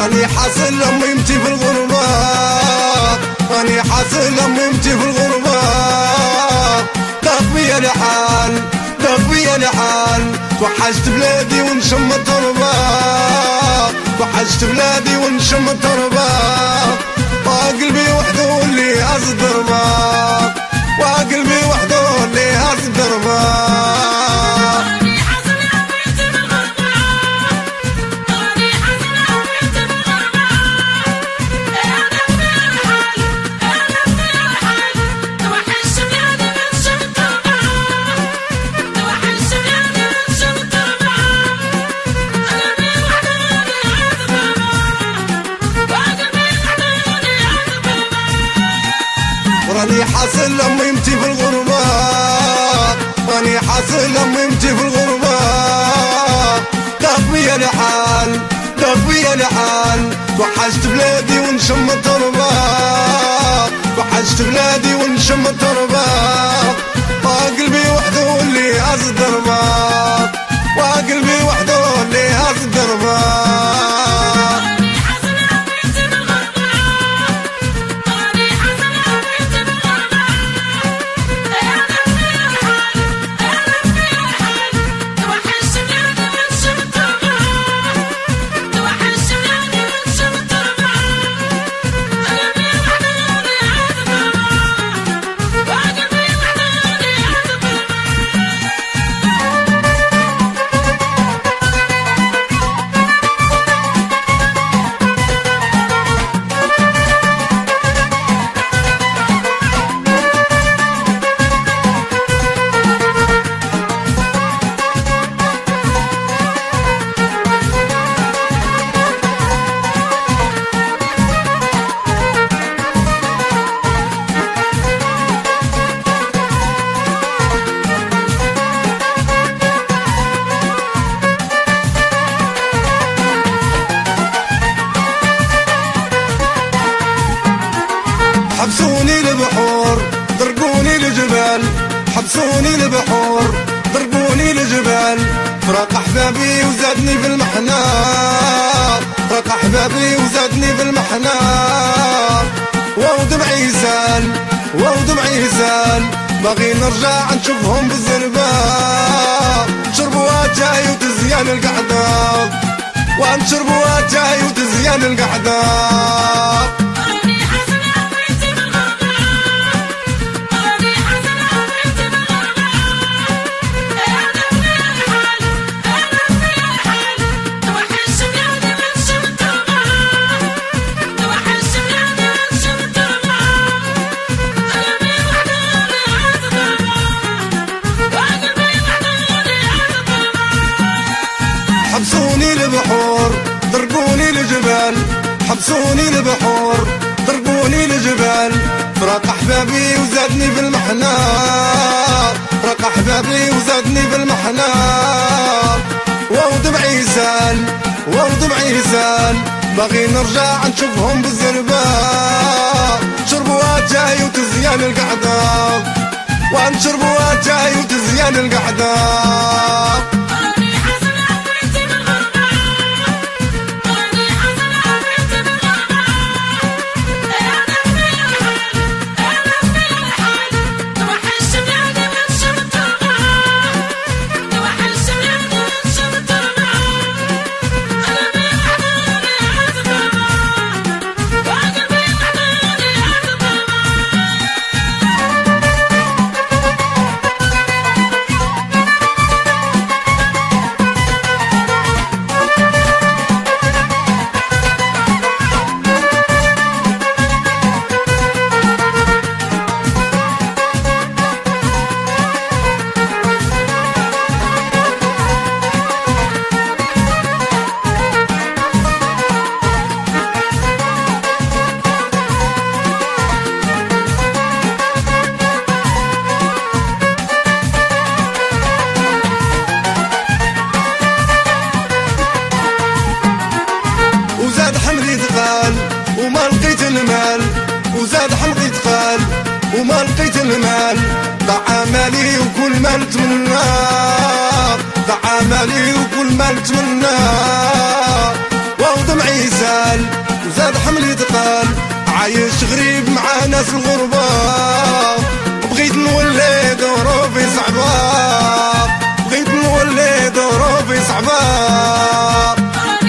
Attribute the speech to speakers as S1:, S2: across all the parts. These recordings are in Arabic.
S1: راني حاصل لميمتي في الغربة، راني حاصل لميمتي في الغربة. ضاق بيا الحال، ضاق بيا الحال، توحشت بلادي ونشم التربة، توحشت بلادي ونشم التربة. وقلبي وحده اللي أصدر ما، وقلبي وحده اللي أصدر ما. راني حاصل لميمتي في الغربة، راني حاصل لميمتي في الغربة. ضاق بيا الحال، ضاق بيا الحال، توحشت بلادي ونشم التربة، توحشت بلادي ونشم التربة. وقلبي وحده اللي أصدر ما، وقلبي وحده اللي أصدر ما. حبسوني البحور ضربوني الجبال، حبسوني البحور ضربوني الجبال. فراق احبابي وزادني في المحنة، فراق احبابي وزادني في المحنة. ودمعي زال، ودمعي زال، باغي نرجع نشوفهم بالزربة. نشربوا اتاي وتزيان القعدة، ونشربوا اتاي وتزيان القعدة. حبسوني البحور ضربوني الجبال، حبسوني البحور ضربوني الجبال. فراق احبابي وزادني في المحنة، فراق احبابي وزادني في المحنة. ودمعي زال، ودمعي زال، باغي نرجع نشوفهم بالزربة. نشربوا اتاي وتزيان القعدة، ونشربوا اتاي وتزيان القعدة. وما لقيت المال، وزاد حمقي تقال وما لقيت المال. ضاع مالي وكل ما نتمنى، ضاع مالي وكل ما نتمنى. ودمعي سال وزاد حملي ثقال عايش غريب مع ناس الغربة بغيت نولي ظروفي صعبة بغيت نولي ظروفي صعبة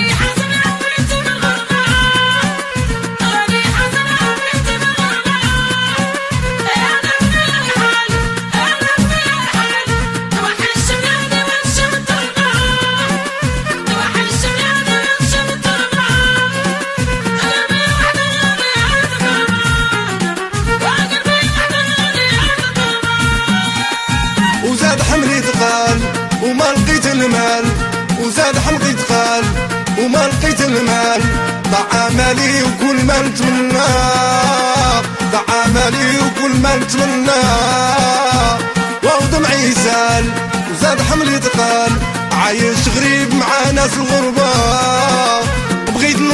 S1: وزاد حملي ثقال وما لقيت المال وزاد حملي ثقال وما لقيت المال ضاع مالي وكل ما نتمنى ضاع مالي وكل ما نتمنى ودمعي سال وزاد حملي ثقال عايش غريب مع ناس الغربة بغيت